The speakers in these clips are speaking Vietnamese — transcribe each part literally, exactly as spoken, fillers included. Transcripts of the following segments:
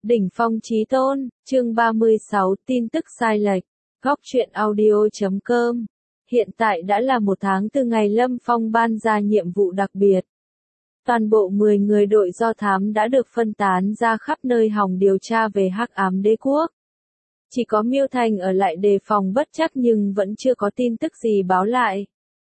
Đỉnh phong chí tôn, chương ba mươi sáu, tin tức sai lệch, góc truyện audio chấm com. Hiện tại đã là một tháng từ ngày Lâm Phong ban ra nhiệm vụ đặc biệt. Toàn bộ mười người đội do thám đã được phân tán ra khắp nơi hòng điều tra về Hắc Ám Đế Quốc. Chỉ có Miêu Thành ở lại đề phòng bất trắc nhưng vẫn chưa có tin tức gì báo lại.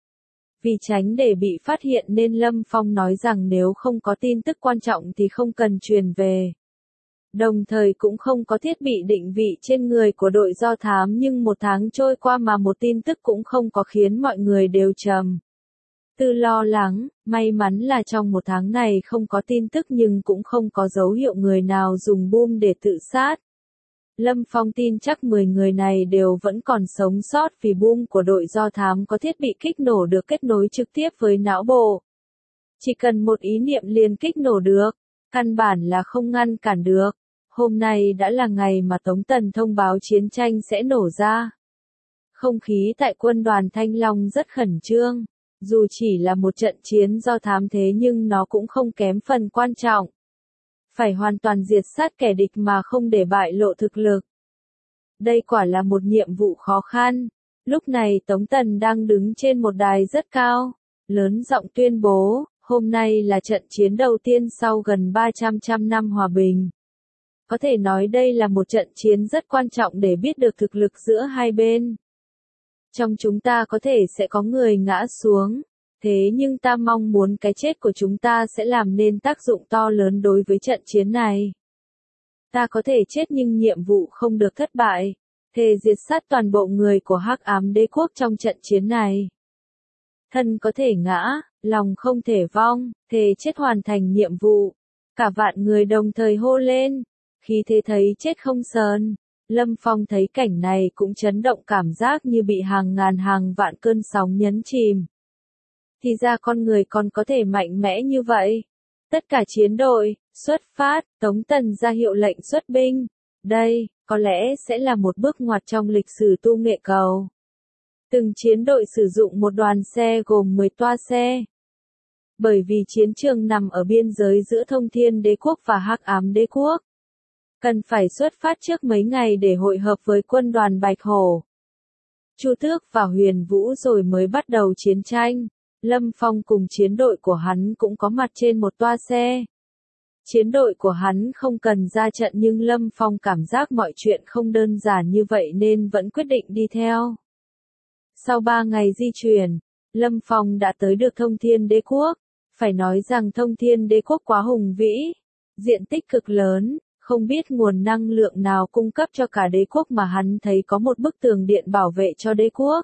Vì tránh để bị phát hiện nên Lâm Phong nói rằng nếu không có tin tức quan trọng thì không cần truyền về. Đồng thời cũng không có thiết bị định vị trên người của đội do thám nhưng một tháng trôi qua mà một tin tức cũng không có khiến mọi người đều trầm tư lo lắng. May mắn là trong một tháng này không có tin tức nhưng cũng không có dấu hiệu người nào dùng boom để tự sát. Lâm Phong tin chắc mười người này đều vẫn còn sống sót vì boom của đội do thám có thiết bị kích nổ được kết nối trực tiếp với não bộ. Chỉ cần một ý niệm liền kích nổ được, căn bản là không ngăn cản được. Hôm nay đã là ngày mà Tống Tần thông báo chiến tranh sẽ nổ ra. Không khí tại quân đoàn Thanh Long rất khẩn trương. Dù chỉ là một trận chiến do thám thế nhưng nó cũng không kém phần quan trọng. Phải hoàn toàn diệt sát kẻ địch mà không để bại lộ thực lực. Đây quả là một nhiệm vụ khó khăn. Lúc này Tống Tần đang đứng trên một đài rất cao, lớn giọng tuyên bố, hôm nay là trận chiến đầu tiên sau gần ba trăm trăm năm hòa bình. Có thể nói đây là một trận chiến rất quan trọng để biết được thực lực giữa hai bên. Trong chúng ta có thể sẽ có người ngã xuống, thế nhưng ta mong muốn cái chết của chúng ta sẽ làm nên tác dụng to lớn đối với trận chiến này. Ta có thể chết nhưng nhiệm vụ không được thất bại, thề diệt sát toàn bộ người của Hắc Ám Đế Quốc trong trận chiến này. Thân có thể ngã, lòng không thể vong, thề chết hoàn thành nhiệm vụ. Cả vạn người đồng thời hô lên. Khi thế thấy chết không sờn, Lâm Phong thấy cảnh này cũng chấn động cảm giác như bị hàng ngàn hàng vạn cơn sóng nhấn chìm. Thì ra con người còn có thể mạnh mẽ như vậy. Tất cả chiến đội, xuất phát, Tống Tần ra hiệu lệnh xuất binh. Đây, có lẽ sẽ là một bước ngoặt trong lịch sử tu nghệ cầu. Từng chiến đội sử dụng một đoàn xe gồm mười toa xe. Bởi vì chiến trường nằm ở biên giới giữa Thông Thiên Đế Quốc và Hắc Ám Đế Quốc. Cần phải xuất phát trước mấy ngày để hội hợp với quân đoàn Bạch Hổ, Chu Tước và Huyền Vũ rồi mới bắt đầu chiến tranh. Lâm Phong cùng chiến đội của hắn cũng có mặt trên một toa xe. Chiến đội của hắn không cần ra trận nhưng Lâm Phong cảm giác mọi chuyện không đơn giản như vậy nên vẫn quyết định đi theo. Sau ba ngày di chuyển, Lâm Phong đã tới được Thông Thiên Đế Quốc. Phải nói rằng Thông Thiên Đế Quốc quá hùng vĩ, diện tích cực lớn. Không biết nguồn năng lượng nào cung cấp cho cả đế quốc mà hắn thấy có một bức tường điện bảo vệ cho đế quốc.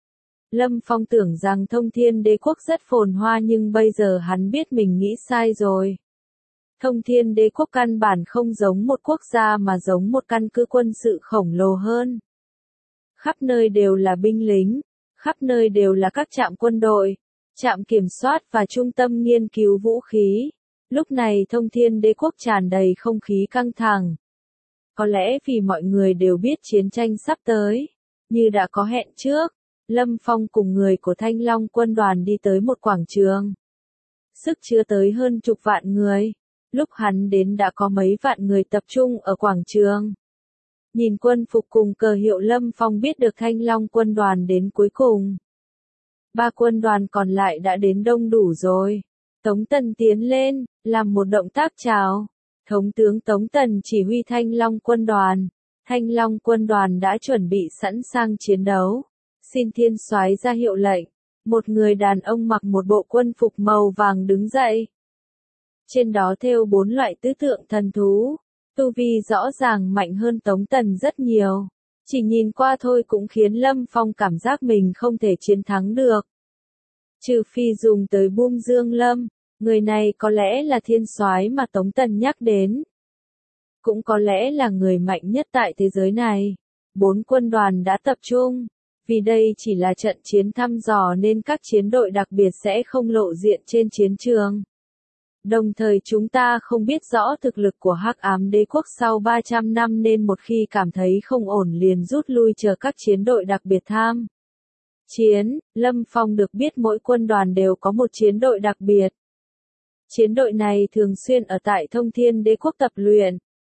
Lâm Phong tưởng rằng Thông Thiên Đế Quốc rất phồn hoa nhưng bây giờ hắn biết mình nghĩ sai rồi. Thông Thiên Đế Quốc căn bản không giống một quốc gia mà giống một căn cứ quân sự khổng lồ hơn. Khắp nơi đều là binh lính, khắp nơi đều là các trạm quân đội, trạm kiểm soát và trung tâm nghiên cứu vũ khí. Lúc này Thông Thiên Đế Quốc tràn đầy không khí căng thẳng. Có lẽ vì mọi người đều biết chiến tranh sắp tới. Như đã có hẹn trước, Lâm Phong cùng người của Thanh Long quân đoàn đi tới một quảng trường. Sức chứa tới hơn chục vạn người. Lúc hắn đến đã có mấy vạn người tập trung ở quảng trường. Nhìn quân phục cùng cờ hiệu Lâm Phong biết được Thanh Long quân đoàn đến cuối cùng. Ba quân đoàn còn lại đã đến đông đủ rồi. Tống Tần tiến lên, làm một động tác chào. Thống tướng Tống Tần chỉ huy Thanh Long quân đoàn. Thanh Long quân đoàn đã chuẩn bị sẵn sàng chiến đấu. Xin thiên soái ra hiệu lệnh. Một người đàn ông mặc một bộ quân phục màu vàng đứng dậy. Trên đó thêu bốn loại tứ tượng thần thú. Tu vi rõ ràng mạnh hơn Tống Tần rất nhiều. Chỉ nhìn qua thôi cũng khiến Lâm Phong cảm giác mình không thể chiến thắng được. Trừ phi dùng tới Boom Dương Lâm. Người này có lẽ là thiên soái mà Tống Tần nhắc đến. Cũng có lẽ là người mạnh nhất tại thế giới này. Bốn quân đoàn đã tập trung. Vì đây chỉ là trận chiến thăm dò nên các chiến đội đặc biệt sẽ không lộ diện trên chiến trường. Đồng thời chúng ta không biết rõ thực lực của Hắc Ám Đế Quốc sau ba trăm năm nên một khi cảm thấy không ổn liền rút lui chờ các chiến đội đặc biệt tham chiến. Lâm Phong được biết mỗi quân đoàn đều có một chiến đội đặc biệt. Chiến đội này thường xuyên ở tại Thông Thiên Đế Quốc tập luyện.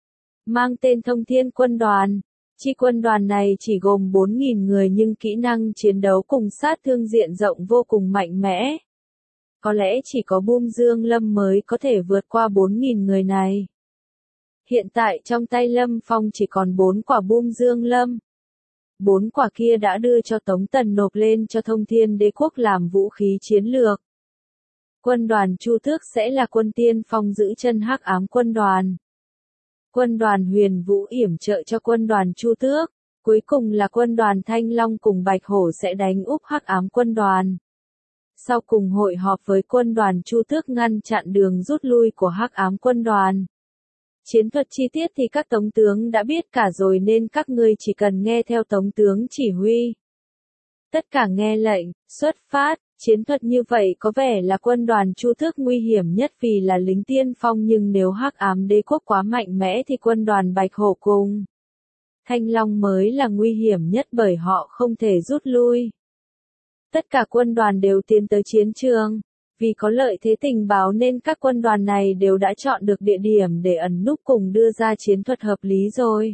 mang tên Thông Thiên Quân đoàn. Chi quân đoàn này chỉ gồm bốn nghìn người nhưng kỹ năng chiến đấu cùng sát thương diện rộng vô cùng mạnh mẽ. Có lẽ chỉ có Bum Dương Lâm mới có thể vượt qua bốn nghìn người này. Hiện tại trong tay Lâm Phong chỉ còn bốn quả Bum Dương Lâm. Bốn quả kia đã đưa cho Tống Tần nộp lên cho Thông Thiên Đế Quốc làm vũ khí chiến lược. Quân đoàn Chu Tước sẽ là quân tiên phong giữ chân Hắc Ám quân đoàn. Quân đoàn Huyền Vũ yểm trợ cho quân đoàn Chu Tước. Cuối cùng là quân đoàn Thanh Long cùng Bạch Hổ sẽ đánh úp Hắc Ám quân đoàn. Sau cùng hội họp với quân đoàn Chu Tước ngăn chặn đường rút lui của Hắc Ám quân đoàn. Chiến thuật chi tiết thì các tống tướng đã biết cả rồi nên các ngươi chỉ cần nghe theo tống tướng chỉ huy. Tất cả nghe lệnh, xuất phát. Chiến thuật như vậy có vẻ là quân đoàn Chu Tước nguy hiểm nhất vì là lính tiên phong, nhưng nếu Hắc Ám Đế Quốc quá mạnh mẽ thì quân đoàn Bạch Hổ cùng Thanh Long mới là nguy hiểm nhất bởi họ không thể rút lui. Tất cả quân đoàn đều tiến tới chiến trường. Vì có lợi thế tình báo nên các quân đoàn này đều đã chọn được địa điểm để ẩn núp cùng đưa ra chiến thuật hợp lý rồi.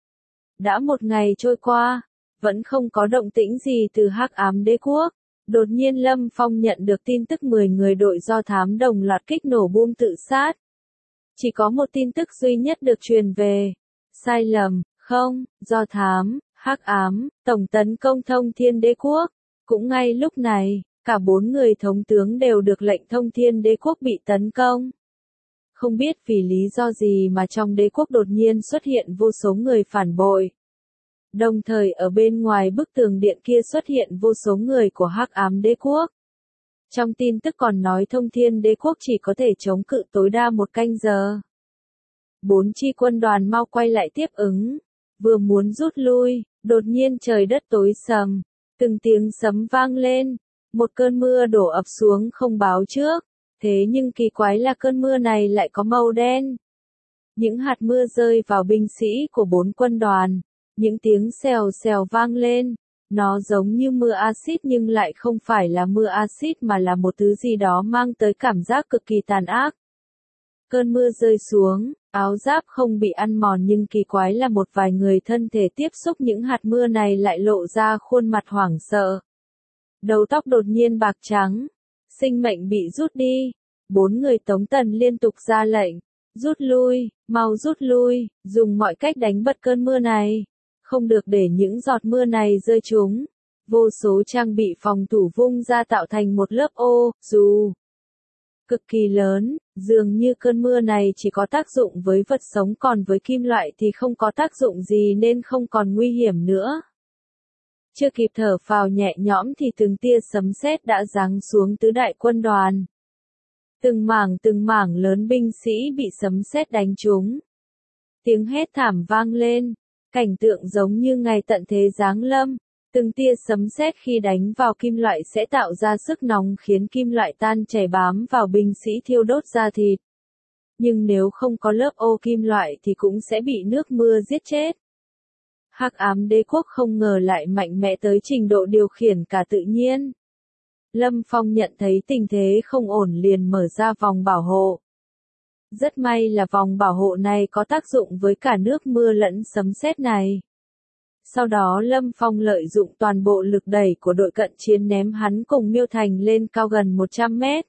Đã một ngày trôi qua, vẫn không có động tĩnh gì từ Hắc Ám Đế Quốc. Đột nhiên Lâm Phong nhận được tin tức mười người đội do thám đồng loạt kích nổ bom tự sát. Chỉ có một tin tức duy nhất được truyền về. Sai lầm, không, do thám, Hắc Ám, tổng tấn công Thông Thiên Đế Quốc. Cũng ngay lúc này, cả bốn người thống tướng đều được lệnh Thông Thiên Đế Quốc bị tấn công. Không biết vì lý do gì mà trong đế quốc đột nhiên xuất hiện vô số người phản bội. Đồng thời ở bên ngoài bức tường điện kia xuất hiện vô số người của Hắc Ám Đế Quốc. Trong tin tức còn nói Thông Thiên Đế Quốc chỉ có thể chống cự tối đa một canh giờ. Bốn chi quân đoàn mau quay lại tiếp ứng. Vừa muốn rút lui, đột nhiên trời đất tối sầm. Từng tiếng sấm vang lên. Một cơn mưa đổ ập xuống không báo trước. Thế nhưng kỳ quái là cơn mưa này lại có màu đen. Những hạt mưa rơi vào binh sĩ của bốn quân đoàn. Những tiếng xèo xèo vang lên. Nó giống như mưa axit nhưng lại không phải là mưa axit mà là một thứ gì đó mang tới cảm giác cực kỳ tàn ác. Cơn mưa rơi xuống, áo giáp không bị ăn mòn nhưng kỳ quái là một vài người thân thể tiếp xúc những hạt mưa này lại lộ ra khuôn mặt hoảng sợ. Đầu tóc đột nhiên bạc trắng, sinh mệnh bị rút đi. Bốn người Tống Tần liên tục ra lệnh, rút lui, mau rút lui, dùng mọi cách đánh bật cơn mưa này. Không được để những giọt mưa này rơi trúng. Vô số trang bị phòng thủ vung ra tạo thành một lớp ô, dù cực kỳ lớn, dường như cơn mưa này chỉ có tác dụng với vật sống còn với kim loại thì không có tác dụng gì nên không còn nguy hiểm nữa. Chưa kịp thở phào nhẹ nhõm thì từng tia sấm sét đã giáng xuống tứ đại quân đoàn. Từng mảng từng mảng lớn binh sĩ bị sấm sét đánh trúng. Tiếng hét thảm vang lên. Cảnh tượng giống như ngày tận thế giáng lâm, từng tia sấm sét khi đánh vào kim loại sẽ tạo ra sức nóng khiến kim loại tan chảy bám vào binh sĩ thiêu đốt da thịt. Nhưng nếu không có lớp ô kim loại thì cũng sẽ bị nước mưa giết chết. Hắc Ám Đế Quốc không ngờ lại mạnh mẽ tới trình độ điều khiển cả tự nhiên. Lâm Phong nhận thấy tình thế không ổn liền mở ra vòng bảo hộ. Rất may là vòng bảo hộ này có tác dụng với cả nước mưa lẫn sấm sét này. Sau đó Lâm Phong lợi dụng toàn bộ lực đẩy của đội cận chiến ném hắn cùng Miêu Thành lên cao gần một trăm mét.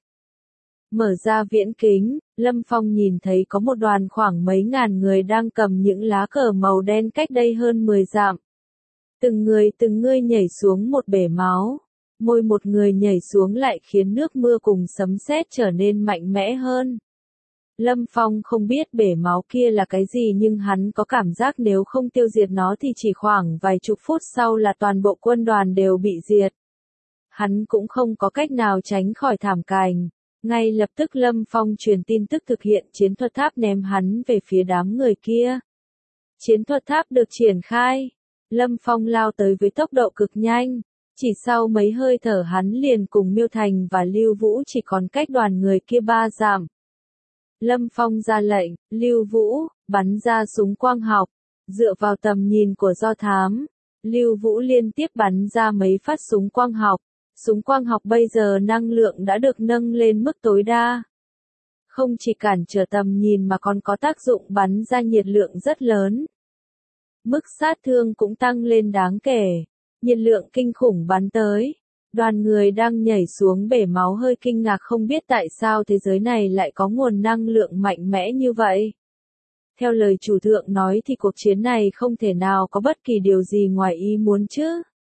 Mở ra viễn kính, Lâm Phong nhìn thấy có một đoàn khoảng mấy ngàn người đang cầm những lá cờ màu đen cách đây hơn mười dặm. Từng người từng người nhảy xuống một bể máu. Mỗi một người nhảy xuống lại khiến nước mưa cùng sấm sét trở nên mạnh mẽ hơn. Lâm Phong không biết bể máu kia là cái gì nhưng hắn có cảm giác nếu không tiêu diệt nó thì chỉ khoảng vài chục phút sau là toàn bộ quân đoàn đều bị diệt. Hắn cũng không có cách nào tránh khỏi thảm cảnh. Ngay lập tức Lâm Phong truyền tin tức thực hiện chiến thuật tháp ném hắn về phía đám người kia. Chiến thuật tháp được triển khai. Lâm Phong lao tới với tốc độ cực nhanh. Chỉ sau mấy hơi thở hắn liền cùng Miêu Thành và Lưu Vũ chỉ còn cách đoàn người kia ba dặm. Lâm Phong ra lệnh, Lưu Vũ, bắn ra súng quang học. Dựa vào tầm nhìn của do thám, Lưu Vũ liên tiếp bắn ra mấy phát súng quang học. Súng quang học bây giờ năng lượng đã được nâng lên mức tối đa. Không chỉ cản trở tầm nhìn mà còn có tác dụng bắn ra nhiệt lượng rất lớn. Mức sát thương cũng tăng lên đáng kể. Nhiệt lượng kinh khủng bắn tới. Đoàn người đang nhảy xuống bể máu hơi kinh ngạc không biết tại sao thế giới này lại có nguồn năng lượng mạnh mẽ như vậy. Theo lời chủ thượng nói thì cuộc chiến này không thể nào có bất kỳ điều gì ngoài ý muốn chứ.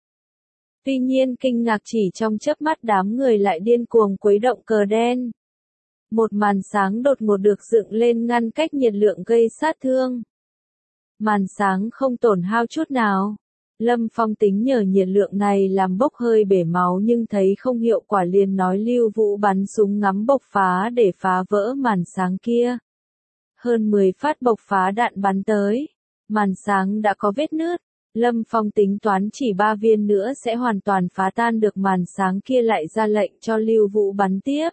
Tuy nhiên kinh ngạc chỉ trong chớp mắt đám người lại điên cuồng khuấy động cờ đen. Một màn sáng đột ngột được dựng lên ngăn cách nhiệt lượng gây sát thương. Màn sáng không tổn hao chút nào. Lâm Phong tính nhờ nhiệt lượng này làm bốc hơi bể máu nhưng thấy không hiệu quả liền nói Lưu Vũ bắn súng ngắm bộc phá để phá vỡ màn sáng kia. Hơn mười phát bộc phá đạn bắn tới. Màn sáng đã có vết nứt. Lâm Phong tính toán chỉ ba viên nữa sẽ hoàn toàn phá tan được màn sáng kia lại ra lệnh cho Lưu Vũ bắn tiếp.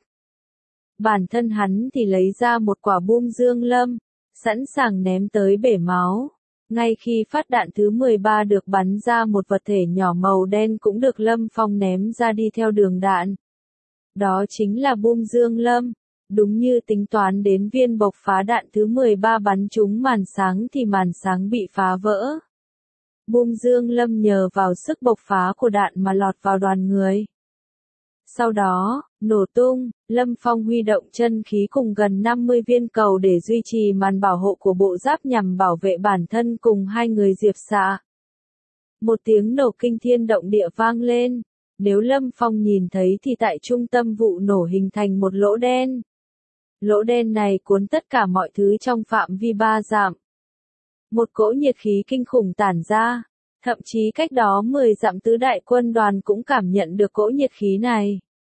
Bản thân hắn thì lấy ra một quả bom dương lâm, sẵn sàng ném tới bể máu. Ngay khi phát đạn thứ mười ba được bắn ra một vật thể nhỏ màu đen cũng được Lâm Phong ném ra đi theo đường đạn. Đó chính là bom dương lâm. Đúng như tính toán đến viên bộc phá đạn thứ mười ba bắn trúng màn sáng thì màn sáng bị phá vỡ. Bom dương lâm nhờ vào sức bộc phá của đạn mà lọt vào đoàn người. Sau đó, nổ tung, Lâm Phong huy động chân khí cùng gần năm mươi viên cầu để duy trì màn bảo hộ của bộ giáp nhằm bảo vệ bản thân cùng hai người Diệp Xạ. Một tiếng nổ kinh thiên động địa vang lên. Nếu Lâm Phong nhìn thấy thì tại trung tâm vụ nổ hình thành một lỗ đen. Lỗ đen này cuốn tất cả mọi thứ trong phạm vi ba dặm. Một cỗ nhiệt khí kinh khủng tản ra. Thậm chí cách đó mười dặm tứ đại quân đoàn cũng cảm nhận được cỗ nhiệt khí này.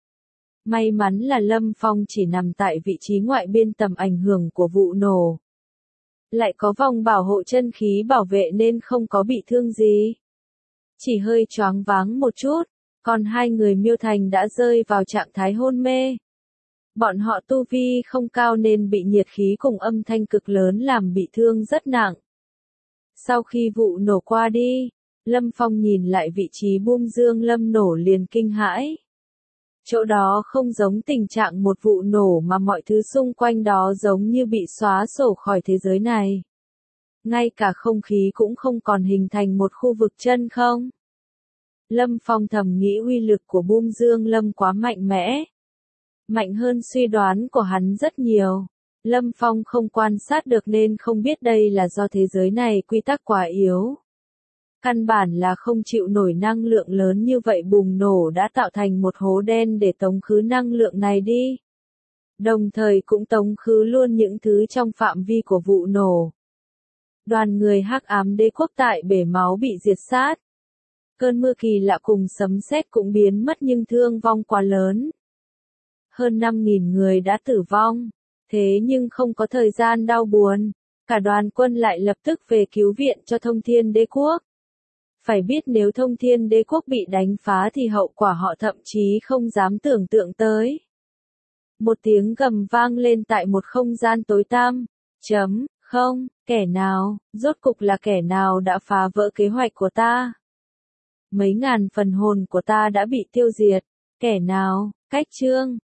May mắn là Lâm Phong chỉ nằm tại vị trí ngoại biên tầm ảnh hưởng của vụ nổ. Lại có vòng bảo hộ chân khí bảo vệ nên không có bị thương gì. Chỉ hơi choáng váng một chút, còn hai người Miêu Thành đã rơi vào trạng thái hôn mê. Bọn họ tu vi không cao nên bị nhiệt khí cùng âm thanh cực lớn làm bị thương rất nặng. Sau khi vụ nổ qua đi, Lâm Phong nhìn lại vị trí bom dương lâm nổ liền kinh hãi. Chỗ đó không giống tình trạng một vụ nổ mà mọi thứ xung quanh đó giống như bị xóa sổ khỏi thế giới này. Ngay cả không khí cũng không còn hình thành một khu vực chân không. Lâm Phong thầm nghĩ uy lực của bom dương lâm quá mạnh mẽ. Mạnh hơn suy đoán của hắn rất nhiều. Lâm Phong không quan sát được nên không biết đây là do thế giới này quy tắc quá yếu. Căn bản là không chịu nổi năng lượng lớn như vậy bùng nổ đã tạo thành một hố đen để tống khứ năng lượng này đi. Đồng thời cũng tống khứ luôn những thứ trong phạm vi của vụ nổ. Đoàn người Hắc Ám Đế Quốc tại bể máu bị diệt sát. Cơn mưa kỳ lạ cùng sấm sét cũng biến mất nhưng thương vong quá lớn. Hơn năm nghìn người đã tử vong. Thế nhưng không có thời gian đau buồn. Cả đoàn quân lại lập tức về cứu viện cho Thông Thiên Đế Quốc. Phải biết nếu Thông Thiên Đế Quốc bị đánh phá thì hậu quả họ thậm chí không dám tưởng tượng tới. Một tiếng gầm vang lên tại một không gian tối tăm. Chấm, không, kẻ nào, rốt cục là kẻ nào đã phá vỡ kế hoạch của ta? Mấy ngàn phần hồn của ta đã bị tiêu diệt. Kẻ nào, cách chương.